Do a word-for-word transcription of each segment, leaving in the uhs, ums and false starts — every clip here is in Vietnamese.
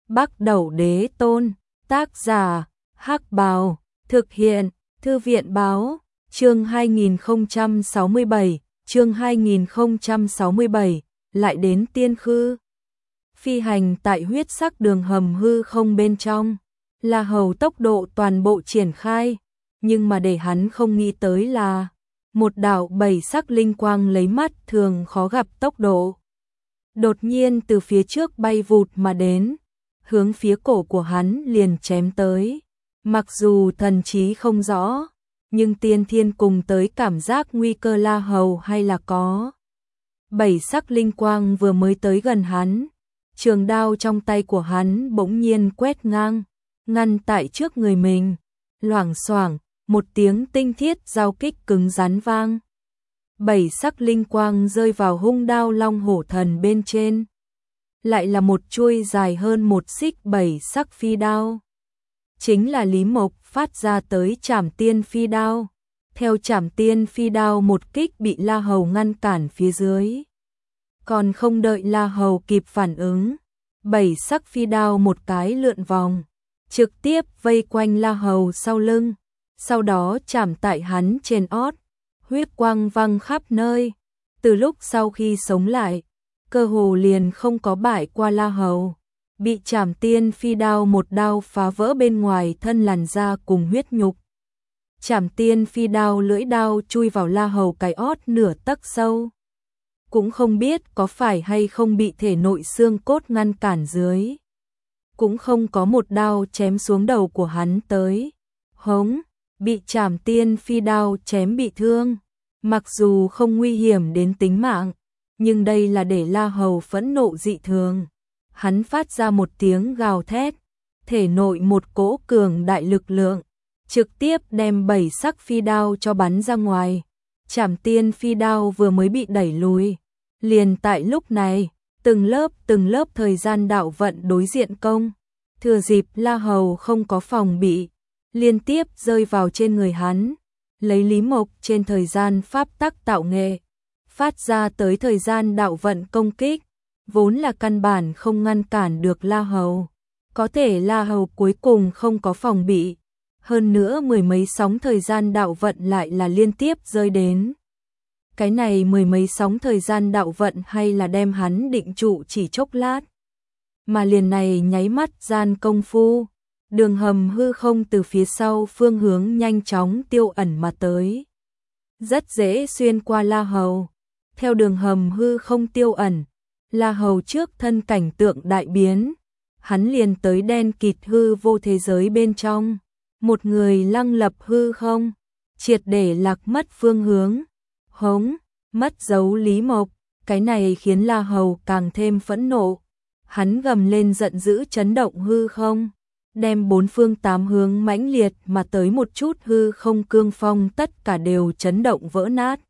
Bắc Đẩu Đế Tôn, tác giả, Hắc Bào, thực hiện, Thư viện báo, chương hai nghìn không trăm sáu mươi bảy, chương hai nghìn không trăm sáu mươi bảy, lại đến Tiên Khư. Phi hành tại huyết sắc đường hầm hư không bên trong, La Hầu tốc độ toàn bộ triển khai, nhưng mà để hắn không nghĩ tới là một đạo bảy sắc linh quang lấy mắt thường khó gặp tốc độ. Đột nhiên từ phía trước bay vụt mà đến, hướng phía cổ của hắn liền chém tới. Mặc dù thần trí không rõ, nhưng tiên thiên cùng tới cảm giác nguy cơ La Hầu hay là có. Bảy sắc linh quang vừa mới tới gần hắn, trường đao trong tay của hắn bỗng nhiên quét ngang, ngăn tại trước người mình. Loảng xoảng, một tiếng tinh thiết giao kích cứng rắn vang. Bảy sắc linh quang rơi vào hung đao long hổ thần bên trên. Lại là một chuôi dài hơn một xích bảy sắc phi đao. Chính là Lý Mộc phát ra tới Trảm Tiên phi đao. Theo Trảm Tiên phi đao một kích bị La Hầu ngăn cản phía dưới. Còn không đợi La Hầu kịp phản ứng, bảy sắc phi đao một cái lượn vòng, trực tiếp vây quanh La Hầu sau lưng, sau đó chạm tại hắn trên ót, huyết quang văng khắp nơi. Từ lúc sau khi sống lại, cơ hồ liền không có bại qua La Hầu, bị Trảm Tiên phi đao một đao phá vỡ bên ngoài thân làn da cùng huyết nhục. Trảm Tiên phi đao lưỡi đao chui vào La Hầu cái ót nửa tấc sâu. Cũng không biết có phải hay không bị thể nội xương cốt ngăn cản dưới. Cũng không có một đao chém xuống đầu của hắn tới. Hống, bị Trảm Tiên phi đao chém bị thương. Mặc dù không nguy hiểm đến tính mạng, nhưng đây là để La Hầu phẫn nộ dị thường. Hắn phát ra một tiếng gào thét, thể nội một cỗ cường đại lực lượng, trực tiếp đem bảy sắc phi đao cho bắn ra ngoài. Trảm Tiên phi đao vừa mới bị đẩy lùi, liền tại lúc này, từng lớp từng lớp thời gian đạo vận đối diện công, thừa dịp La Hầu không có phòng bị, liên tiếp rơi vào trên người hắn, lấy Lý Mộc trên thời gian pháp tắc tạo nghệ, phát ra tới thời gian đạo vận công kích, vốn là căn bản không ngăn cản được La Hầu. Có thể La Hầu cuối cùng không có phòng bị, hơn nữa mười mấy sóng thời gian đạo vận lại là liên tiếp rơi đến. Cái này mười mấy sóng thời gian đạo vận hay là đem hắn định trụ chỉ chốc lát. Mà liền này nháy mắt gian công phu, đường hầm hư không từ phía sau phương hướng nhanh chóng tiêu ẩn mà tới. Rất dễ xuyên qua La Hầu. Theo đường hầm hư không tiêu ẩn, La Hầu trước thân cảnh tượng đại biến. Hắn liền tới đen kịt hư vô thế giới bên trong. Một người lăng lập hư không, triệt để lạc mất phương hướng. Hống, mất dấu Lý Mộc, cái này khiến La Hầu càng thêm phẫn nộ. Hắn gầm lên giận dữ chấn động hư không, đem bốn phương tám hướng mãnh liệt mà tới một chút hư không cương phong tất cả đều chấn động vỡ nát.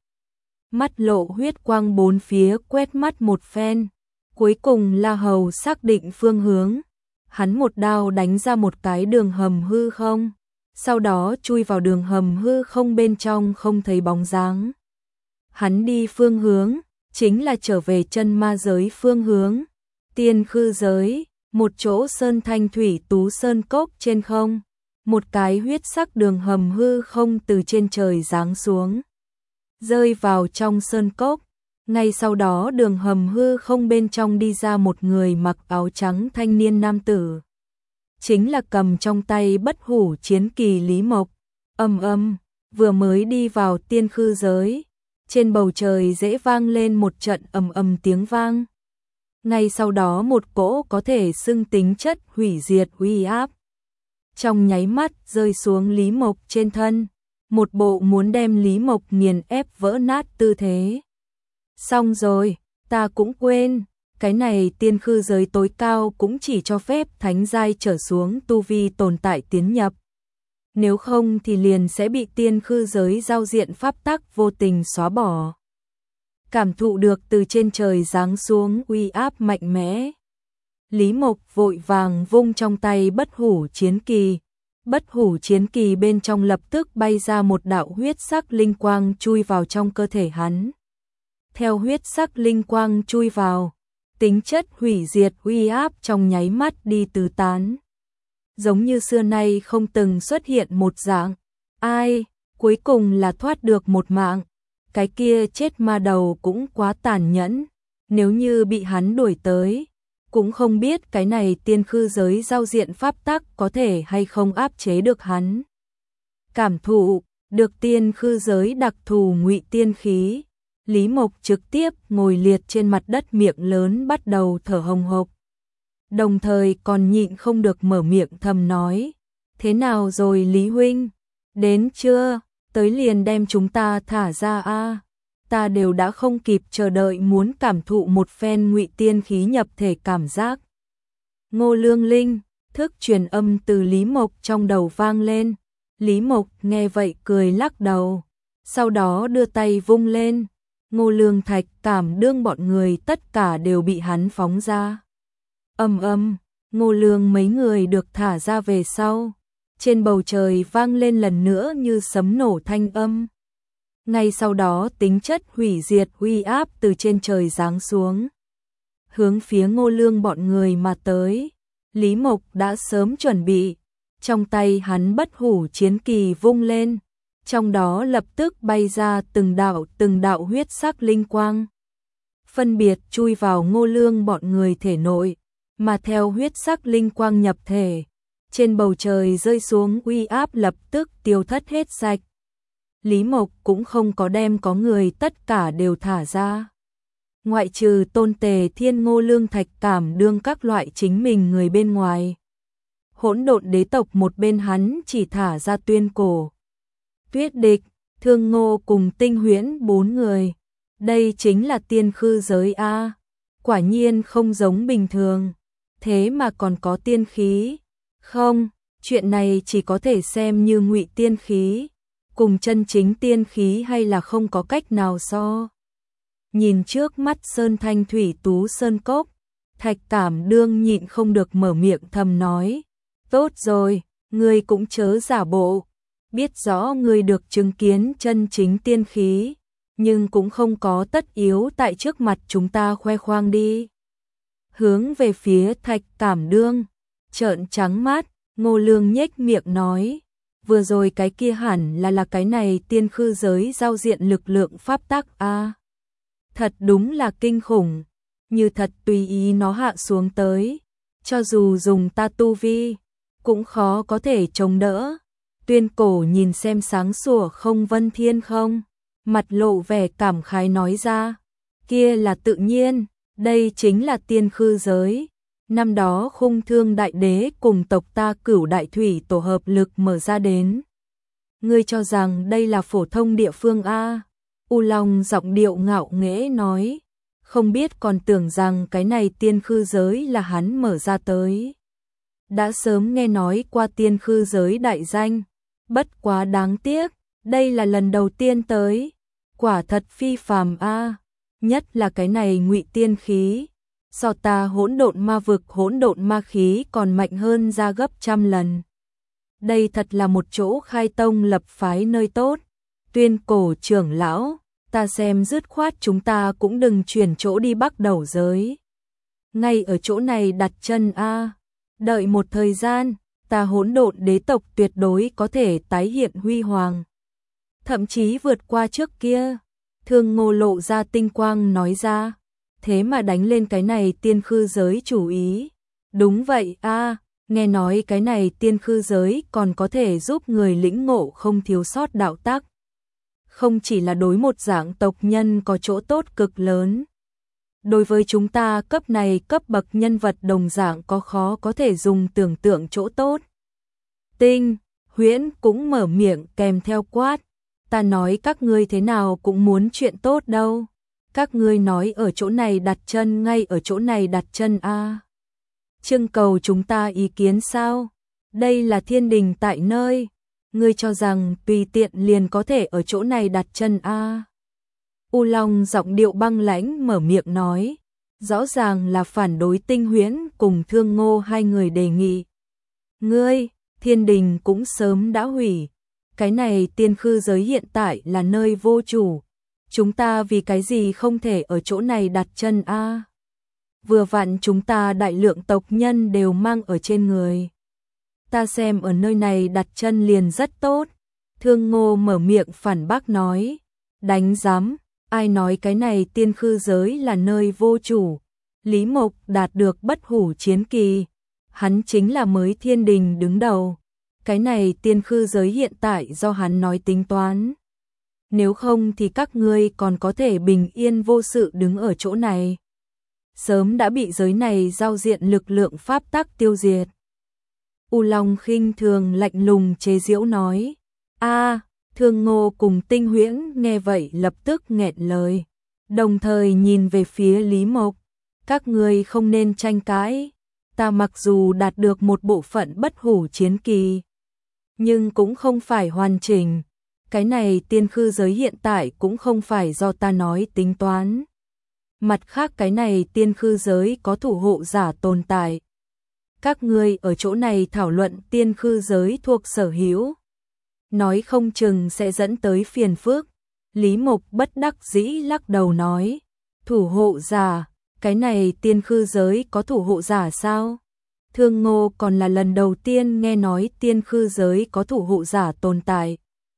Mắt lộ huyết quang bốn phía quét mắt một phen, cuối cùng La Hầu xác định phương hướng. Hắn một đao đánh ra một cái đường hầm hư không, sau đó chui vào đường hầm hư không bên trong không thấy bóng dáng. Hắn đi phương hướng, chính là trở về chân ma giới phương hướng. Tiên Khư giới, một chỗ sơn thanh thủy tú sơn cốc trên không. Một cái huyết sắc đường hầm hư không từ trên trời giáng xuống, rơi vào trong sơn cốc. Ngay sau đó đường hầm hư không bên trong đi ra một người mặc áo trắng thanh niên nam tử. Chính là cầm trong tay bất hủ chiến kỳ Lý Mộc. Ầm ầm, vừa mới đi vào Tiên Khư giới, trên bầu trời dễ vang lên một trận ầm ầm tiếng vang. Ngay sau đó một cỗ có thể xưng tính chất hủy diệt uy áp trong nháy mắt rơi xuống Lý Mộc trên thân, một bộ muốn đem Lý Mộc nghiền ép vỡ nát tư thế. Xong rồi, ta cũng quên, cái này Tiên Khư giới tối cao cũng chỉ cho phép thánh giai trở xuống tu vi tồn tại tiến nhập. Nếu không thì liền sẽ bị Tiên Khư giới giao diện pháp tắc vô tình xóa bỏ. Cảm thụ được từ trên trời giáng xuống uy áp mạnh mẽ, Lý Mộc vội vàng vung trong tay bất hủ chiến kỳ. Bất hủ chiến kỳ bên trong lập tức bay ra một đạo huyết sắc linh quang chui vào trong cơ thể hắn. Theo huyết sắc linh quang chui vào, tính chất hủy diệt uy áp trong nháy mắt đi tứ tán. Giống như xưa nay không từng xuất hiện một dạng. Ai, cuối cùng là thoát được một mạng. Cái kia chết ma đầu cũng quá tàn nhẫn. Nếu như bị hắn đuổi tới, cũng không biết cái này tiên khư giới giao diện pháp tắc có thể hay không áp chế được hắn. Cảm thụ được tiên khư giới đặc thù ngụy tiên khí, Lý Mộc trực tiếp ngồi liệt trên mặt đất, miệng lớn bắt đầu thở hồng hộc. Đồng thời còn nhịn không được mở miệng thầm nói, thế nào rồi Lý huynh, đến chưa, tới liền đem chúng ta thả ra a. Ta đều đã không kịp chờ đợi muốn cảm thụ một phen ngụy tiên khí nhập thể cảm giác. Ngô Lương Linh, thức truyền âm từ Lý Mộc trong đầu vang lên. Lý Mộc nghe vậy cười lắc đầu, sau đó đưa tay vung lên. Ngô Lương Thạch Cảm Đương bọn người tất cả đều bị hắn phóng ra. Ầm ầm, Ngô Lương mấy người được thả ra về sau. Trên bầu trời vang lên lần nữa như sấm nổ thanh âm. Ngay sau đó tính chất hủy diệt uy áp từ trên trời giáng xuống, hướng phía Ngô Lương bọn người mà tới. Lý Mộc đã sớm chuẩn bị, trong tay hắn bất hủ chiến kỳ vung lên, trong đó lập tức bay ra từng đạo từng đạo huyết sắc linh quang, phân biệt chui vào Ngô Lương bọn người thể nội, mà theo huyết sắc linh quang nhập thể, trên bầu trời rơi xuống uy áp lập tức tiêu thất hết sạch. Lý Mộc cũng không có đem có người tất cả đều thả ra. Ngoại trừ Tôn Tề Thiên, Ngô Lương Thạch Cảm Đương các loại chính mình người bên ngoài. Hỗn Độn Đế tộc một bên hắn chỉ thả ra Tuyên Cổ, Tuyết Địch, Thương Ngô cùng Tinh Huyễn bốn người. Đây chính là tiên khư giới a. Quả nhiên không giống bình thường, thế mà còn có tiên khí. Không, chuyện này chỉ có thể xem như ngụy tiên khí, cùng chân chính tiên khí hay là không có cách nào so. Nhìn trước mắt sơn thanh thủy tú sơn cốc, Thạch Cảm Đương nhịn không được mở miệng thầm nói, tốt rồi, ngươi cũng chớ giả bộ, biết rõ ngươi được chứng kiến chân chính tiên khí, nhưng cũng không có tất yếu tại trước mặt chúng ta khoe khoang đi. Hướng về phía Thạch Cảm Đương, trợn trắng mắt, Ngô Lương nhếch miệng nói, vừa rồi cái kia hẳn là là cái này tiên khư giới giao diện lực lượng pháp tắc a. Thật đúng là kinh khủng, như thật tùy ý nó hạ xuống tới, cho dù dùng ta tu vi, cũng khó có thể chống đỡ. Tuyên Cổ nhìn xem sáng sủa không vân thiên không, mặt lộ vẻ cảm khái nói ra, kia là tự nhiên, đây chính là tiên khư giới. Năm đó Khung Thương Đại Đế cùng tộc ta Cửu Đại Thủy tổ hợp lực mở ra đến. Ngươi cho rằng đây là phổ thông địa phương a? U Long giọng điệu ngạo nghễ nói, không biết còn tưởng rằng cái này tiên khư giới là hắn mở ra tới. Đã sớm nghe nói qua tiên khư giới đại danh, bất quá đáng tiếc, đây là lần đầu tiên tới, quả thật phi phàm a, nhất là cái này ngụy tiên khí. So ta hỗn độn ma vực hỗn độn ma khí còn mạnh hơn ra gấp trăm lần. Đây thật là một chỗ khai tông lập phái nơi tốt. Tuyên Cổ trưởng lão, ta xem dứt khoát chúng ta cũng đừng chuyển chỗ đi Bắc Đầu giới. Ngay ở chỗ này đặt chân a, đợi một thời gian, ta hỗn độn đế tộc tuyệt đối có thể tái hiện huy hoàng. Thậm chí vượt qua trước kia. Thương Ngô lộ ra tinh quang nói ra. Thế mà đánh lên cái này tiên khư giới chủ ý. Đúng vậy a, nghe nói cái này tiên khư giới còn có thể giúp người lĩnh ngộ không thiếu sót đạo tắc. Không chỉ là đối một dạng tộc nhân có chỗ tốt cực lớn. Đối với chúng ta cấp này cấp bậc nhân vật đồng dạng có khó có thể dùng tưởng tượng chỗ tốt. Tinh, Huyễn cũng mở miệng kèm theo quát. Ta nói các ngươi thế nào cũng muốn chuyện tốt đâu. Các ngươi nói ở chỗ này đặt chân ngay ở chỗ này đặt chân a. Trưng cầu chúng ta ý kiến sao? Đây là thiên đình tại nơi. Ngươi cho rằng tùy tiện liền có thể ở chỗ này đặt chân a. U Long giọng điệu băng lãnh mở miệng nói, rõ ràng là phản đối Tinh Huyễn cùng Thương Ngô hai người đề nghị. Ngươi, thiên đình cũng sớm đã hủy. Cái này tiên khư giới hiện tại là nơi vô chủ. Chúng ta vì cái gì không thể ở chỗ này đặt chân a? vừa vặn chúng ta đại lượng tộc nhân đều mang ở trên người. Ta xem ở nơi này đặt chân liền rất tốt. Thương Ngô mở miệng phản bác nói, đánh giám, ai nói cái này tiên khư giới là nơi vô chủ. Lý Mộc đạt được bất hủ chiến kỳ, hắn chính là mới thiên đình đứng đầu. Cái này tiên khư giới hiện tại do hắn nói tính toán. Nếu không thì các ngươi còn có thể bình yên vô sự đứng ở chỗ này. Sớm đã bị giới này giao diện lực lượng pháp tắc tiêu diệt. U Long khinh thường lạnh lùng chế giễu nói, a Thương Ngô cùng Tinh Huyễn nghe vậy lập tức nghẹn lời, đồng thời nhìn về phía Lý Mộc. Các ngươi không nên tranh cãi, ta mặc dù đạt được một bộ phận bất hủ chiến kỳ, nhưng cũng không phải hoàn chỉnh. Cái này tiên khư giới hiện tại cũng không phải do ta nói tính toán. Mặt khác cái này tiên khư giới có thủ hộ giả tồn tại. Các ngươi ở chỗ này thảo luận tiên khư giới thuộc sở hữu, nói không chừng sẽ dẫn tới phiền phức. Lý Mộc bất đắc dĩ lắc đầu nói, thủ hộ giả, cái này tiên khư giới có thủ hộ giả sao? Thương Ngô còn là lần đầu tiên nghe nói tiên khư giới có thủ hộ giả tồn tại.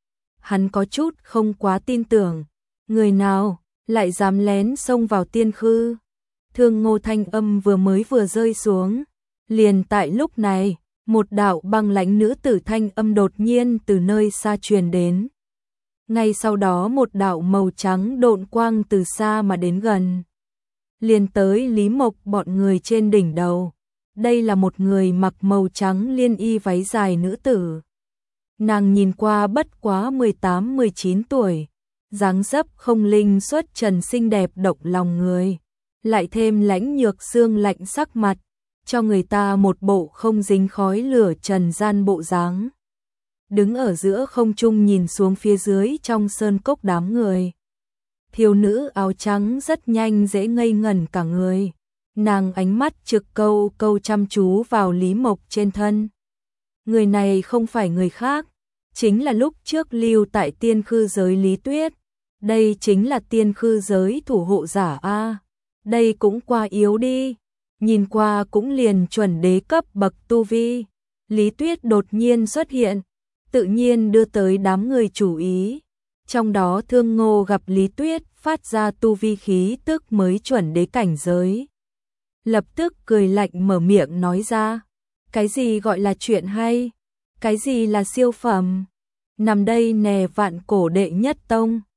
Hắn có chút không quá tin tưởng, người nào lại dám lén xông vào tiên khư? Thương Ngô thanh âm vừa mới vừa rơi xuống, liền tại lúc này, một đạo băng lãnh nữ tử thanh âm đột nhiên từ nơi xa truyền đến. Ngay sau đó một đạo màu trắng độn quang từ xa mà đến gần, liền tới Lý Mộc bọn người trên đỉnh đầu. Đây là một người mặc màu trắng liên y váy dài nữ tử. Nàng nhìn qua bất quá mười tám mười chín tuổi, dáng dấp không linh xuất trần xinh đẹp động lòng người, lại thêm lãnh nhược xương lạnh sắc mặt, cho người ta một bộ không dính khói lửa trần gian bộ dáng. Đứng ở giữa không trung nhìn xuống phía dưới trong sơn cốc đám người. Thiếu nữ áo trắng rất nhanh dễ ngây ngẩn cả người. Nàng ánh mắt trực câu câu chăm chú vào Lý Mộc trên thân. Người này không phải người khác, chính là lúc trước lưu tại tiên khư giới Lý Tuyết. Đây chính là tiên khư giới thủ hộ giả a. Đây cũng quá yếu đi, nhìn qua cũng liền chuẩn đế cấp bậc tu vi. Lý Tuyết đột nhiên xuất hiện, tự nhiên đưa tới đám người chú ý. Trong đó Thương Ngô gặp Lý Tuyết phát ra tu vi khí tức mới chuẩn đế cảnh giới, lập tức cười lạnh mở miệng nói ra, cái gì gọi là chuyện hay, cái gì là siêu phẩm, nằm đây nè vạn cổ đệ nhất tông.